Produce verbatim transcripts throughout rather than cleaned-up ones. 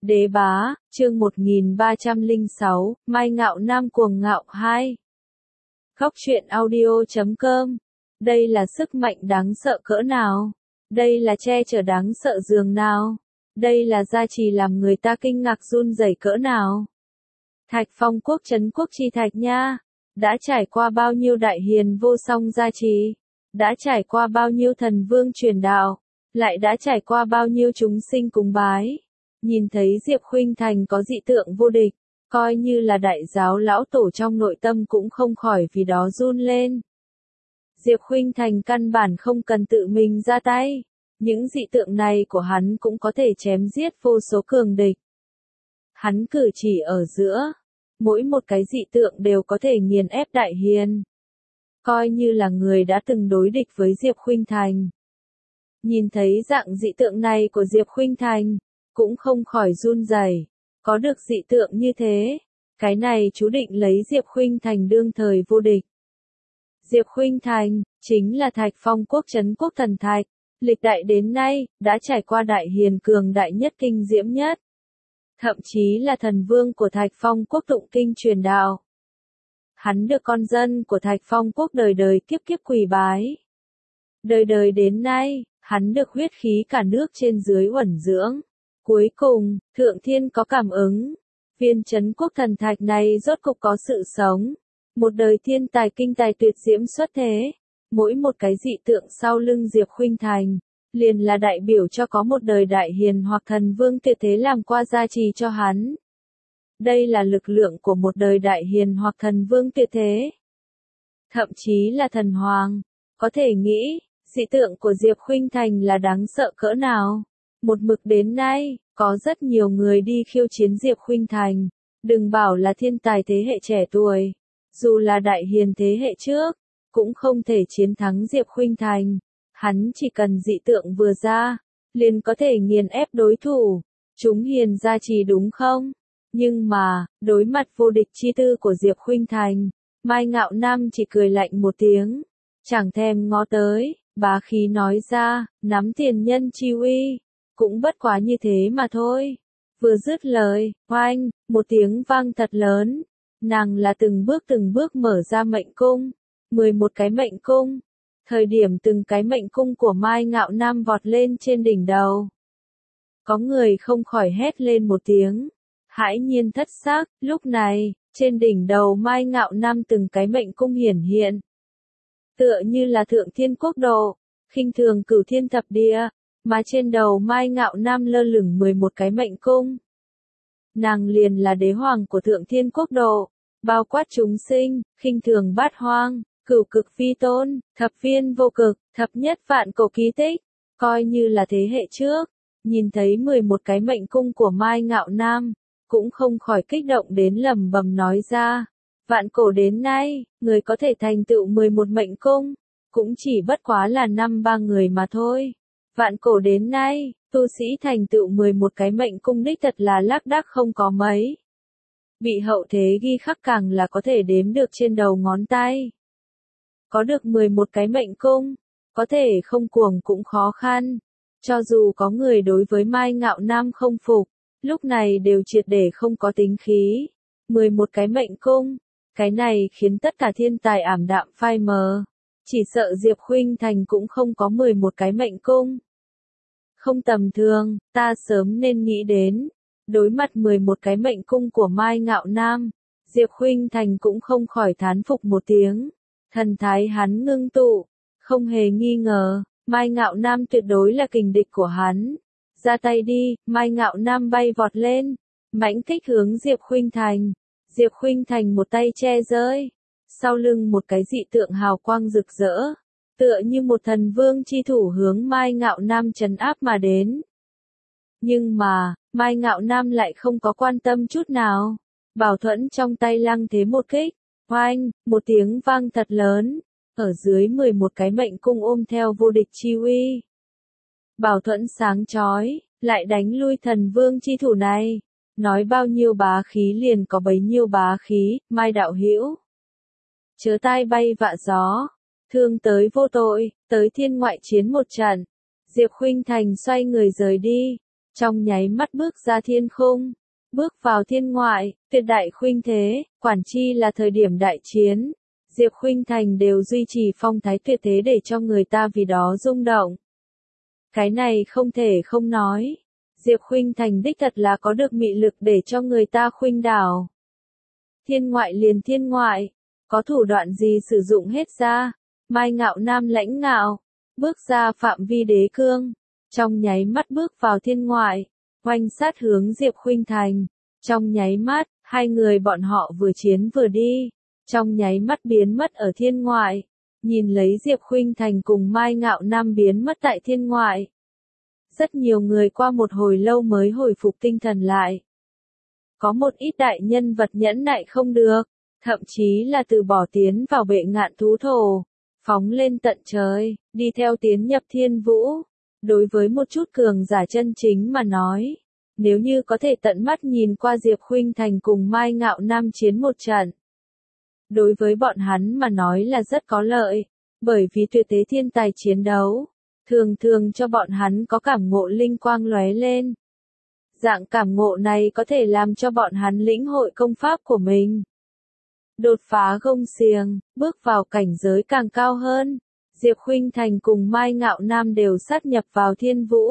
Đế bá, chương một nghìn ba trăm lẻ sáu, Mai Ngạo Nam cuồng ngạo hai. Góc truyện audio chấm com. Đây là sức mạnh đáng sợ cỡ nào? Đây là che chở đáng sợ dường nào? Đây là gia trì làm người ta kinh ngạc run rẩy cỡ nào? Thạch Phong quốc trấn quốc chi thạch nha, đã trải qua bao nhiêu đại hiền vô song gia trì, đã trải qua bao nhiêu thần vương truyền đạo, lại đã trải qua bao nhiêu chúng sinh cúng bái. Nhìn thấy Diệp Khuynh Thành có dị tượng vô địch, coi như là đại giáo lão tổ trong nội tâm cũng không khỏi vì đó run lên. Diệp Khuynh Thành căn bản không cần tự mình ra tay, những dị tượng này của hắn cũng có thể chém giết vô số cường địch. Hắn cử chỉ ở giữa, mỗi một cái dị tượng đều có thể nghiền ép đại hiền. Coi như là người đã từng đối địch với Diệp Khuynh Thành. Nhìn thấy dạng dị tượng này của Diệp Khuynh Thành, cũng không khỏi run rẩy. Có được dị tượng như thế, cái này chú định lấy Diệp Khuynh Thành đương thời vô địch. Diệp Khuynh Thành, chính là Thạch Phong quốc trấn quốc thần thạch, lịch đại đến nay, đã trải qua đại hiền cường đại nhất kinh diễm nhất. Thậm chí là thần vương của Thạch Phong quốc tụng kinh truyền đạo. Hắn được con dân của Thạch Phong quốc đời đời kiếp kiếp quỳ bái. Đời đời đến nay, hắn được huyết khí cả nước trên dưới uẩn dưỡng. Cuối cùng, Thượng Thiên có cảm ứng. Viên trấn quốc thần thạch này rốt cục có sự sống. Một đời thiên tài kinh tài tuyệt diễm xuất thế. Mỗi một cái dị tượng sau lưng Diệp Khuynh Thành, liền là đại biểu cho có một đời đại hiền hoặc thần vương tuyệt thế làm qua gia trì cho hắn. Đây là lực lượng của một đời đại hiền hoặc thần vương tuyệt thế. Thậm chí là thần hoàng. Có thể nghĩ, dị tượng của Diệp Khuynh Thành là đáng sợ cỡ nào. Một mực đến nay, có rất nhiều người đi khiêu chiến Diệp Khuynh Thành. Đừng bảo là thiên tài thế hệ trẻ tuổi. Dù là đại hiền thế hệ trước, cũng không thể chiến thắng Diệp Khuynh Thành. Hắn chỉ cần dị tượng vừa ra, liền có thể nghiền ép đối thủ. Chúng hiền gia trì đúng không? Nhưng mà, đối mặt vô địch chi tư của Diệp Khuynh Thành, Mai Ngạo Nam chỉ cười lạnh một tiếng. Chẳng thèm ngó tới, bá khí nói ra, nắm tiền nhân chi uy. Cũng bất quá như thế mà thôi. Vừa dứt lời, oanh, một tiếng vang thật lớn. Nàng là từng bước từng bước mở ra mệnh cung. mười một cái mệnh cung. Thời điểm từng cái mệnh cung của Mai Ngạo Nam vọt lên trên đỉnh đầu. Có người không khỏi hét lên một tiếng. Hãi nhiên thất xác, lúc này, trên đỉnh đầu Mai Ngạo Nam từng cái mệnh cung hiển hiện. Tựa như là thượng thiên quốc độ, khinh thường cửu thiên thập địa. Mà trên đầu Mai Ngạo Nam lơ lửng mười một cái mệnh cung. Nàng liền là đế hoàng của thượng thiên quốc độ, bao quát chúng sinh, khinh thường bát hoang, cửu cực phi tôn, thập viên vô cực, thập nhất vạn cổ ký tích. Coi như là thế hệ trước, nhìn thấy mười một cái mệnh cung của Mai Ngạo Nam, cũng không khỏi kích động đến lẩm bẩm nói ra. Vạn cổ đến nay, người có thể thành tựu mười một mệnh cung, cũng chỉ bất quá là năm ba người mà thôi. Vạn cổ đến nay, tu sĩ thành tựu mười một cái mệnh cung đích thật là lác đác không có mấy. Bị hậu thế ghi khắc càng là có thể đếm được trên đầu ngón tay. Có được mười một cái mệnh cung, có thể không cuồng cũng khó khăn. Cho dù có người đối với Mai Ngạo Nam không phục, lúc này đều triệt để không có tính khí. mười một cái mệnh cung, cái này khiến tất cả thiên tài ảm đạm phai mờ. Chỉ sợ Diệp Khuynh Thành cũng không có mười một cái mệnh cung. Không tầm thường, ta sớm nên nghĩ đến. Đối mặt mười một cái mệnh cung của Mai Ngạo Nam, Diệp Khuynh Thành cũng không khỏi thán phục một tiếng. Thần thái hắn ngưng tụ, không hề nghi ngờ, Mai Ngạo Nam tuyệt đối là kình địch của hắn. Ra tay đi, Mai Ngạo Nam bay vọt lên, mãnh kích hướng Diệp Khuynh Thành. Diệp Khuynh Thành một tay che rơi. Sau lưng một cái dị tượng hào quang rực rỡ, tựa như một thần vương chi thủ hướng Mai Ngạo Nam trấn áp mà đến. Nhưng mà, Mai Ngạo Nam lại không có quan tâm chút nào. Bảo thuẫn trong tay lăng thế một kích, oanh, một tiếng vang thật lớn, ở dưới mười một cái mệnh cung ôm theo vô địch chi uy. Bảo thuẫn sáng chói, lại đánh lui thần vương chi thủ này. Nói bao nhiêu bá khí liền có bấy nhiêu bá khí, Mai đạo hữu. Chớ tai bay vạ gió, thương tới vô tội, tới thiên ngoại chiến một trận. Diệp Khuynh Thành xoay người rời đi, trong nháy mắt bước ra thiên khung, bước vào thiên ngoại, tuyệt đại khuynh thế, quản chi là thời điểm đại chiến. Diệp Khuynh Thành đều duy trì phong thái tuyệt thế để cho người ta vì đó rung động. Cái này không thể không nói. Diệp Khuynh Thành đích thật là có được mị lực để cho người ta khuynh đảo. Thiên ngoại liền thiên ngoại, có thủ đoạn gì sử dụng hết ra. Mai Ngạo Nam lãnh ngạo, bước ra phạm vi đế cương, trong nháy mắt bước vào thiên ngoại, oanh sát hướng Diệp Khuynh Thành. Trong nháy mắt, hai người bọn họ vừa chiến vừa đi, trong nháy mắt biến mất ở thiên ngoại. Nhìn lấy Diệp Khuynh Thành cùng Mai Ngạo Nam biến mất tại thiên ngoại. Rất nhiều người qua một hồi lâu mới hồi phục tinh thần lại. Có một ít đại nhân vật nhẫn nại không được, thậm chí là từ bỏ tiến vào bệ ngạn thú thổ, phóng lên tận trời, đi theo tiến nhập thiên vũ. Đối với một chút cường giả chân chính mà nói, nếu như có thể tận mắt nhìn qua Diệp Khuynh Thành cùng Mai Ngạo Nam chiến một trận, đối với bọn hắn mà nói là rất có lợi, bởi vì tuyệt thế thiên tài chiến đấu, thường thường cho bọn hắn có cảm ngộ linh quang lóe lên. Dạng cảm ngộ này có thể làm cho bọn hắn lĩnh hội công pháp của mình. Đột phá gông xiềng, bước vào cảnh giới càng cao hơn. Diệp Khuynh Thành cùng Mai Ngạo Nam đều sát nhập vào thiên vũ.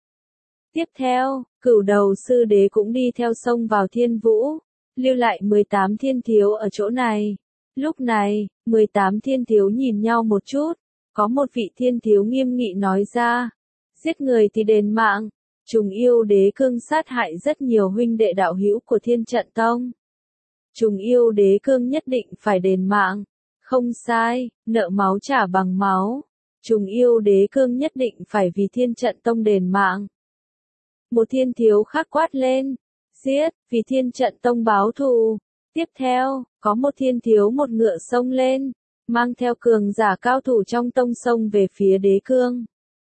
Tiếp theo, Cửu Đầu Sư Đế cũng đi theo sông vào thiên vũ, lưu lại mười tám thiên thiếu ở chỗ này. Lúc này, mười tám thiên thiếu nhìn nhau một chút, có một vị thiên thiếu nghiêm nghị nói ra, giết người thì đền mạng. Trùng Yêu Đế Cương sát hại rất nhiều huynh đệ đạo hữu của Thiên Trận Tông. Trùng Yêu Đế Cương nhất định phải đền mạng. Không sai, nợ máu trả bằng máu. Trùng Yêu Đế Cương nhất định phải vì Thiên Trận Tông đền mạng. Một thiên thiếu khác quát lên, giết, vì Thiên Trận Tông báo thù. Tiếp theo, có một thiên thiếu một ngựa xông lên, mang theo cường giả cao thủ trong tông xông về phía Đế Cương.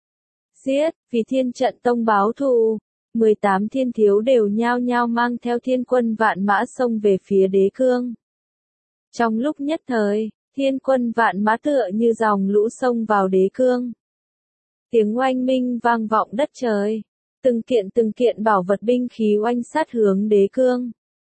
Giết, vì Thiên Trận Tông báo thù. mười tám thiên thiếu đều nhao nhao mang theo thiên quân vạn mã xông về phía Đế Cương. Trong lúc nhất thời, thiên quân vạn mã tựa như dòng lũ xông vào Đế Cương. Tiếng oanh minh vang vọng đất trời. Từng kiện từng kiện bảo vật binh khí oanh sát hướng Đế Cương.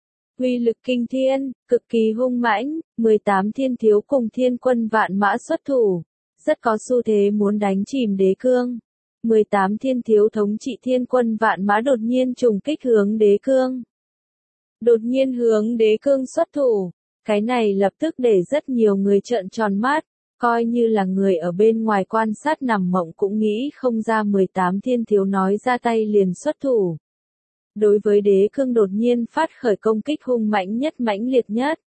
Uy lực kinh thiên, cực kỳ hung mãnh, mười tám thiên thiếu cùng thiên quân vạn mã xuất thủ, rất có xu thế muốn đánh chìm Đế Cương. mười tám thiên thiếu thống trị thiên quân vạn mã đột nhiên trùng kích hướng Đế Cương. Đột nhiên hướng Đế Cương xuất thủ, cái này lập tức để rất nhiều người trợn tròn mắt, coi như là người ở bên ngoài quan sát nằm mộng cũng nghĩ không ra mười tám thiên thiếu nói ra tay liền xuất thủ. Đối với Đế Cương đột nhiên phát khởi công kích hung mãnh nhất mãnh liệt nhất.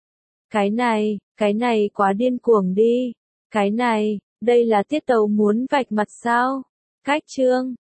Cái này, cái này quá điên cuồng đi. Cái này, đây là tiết tấu muốn vạch mặt sao? Cách chương,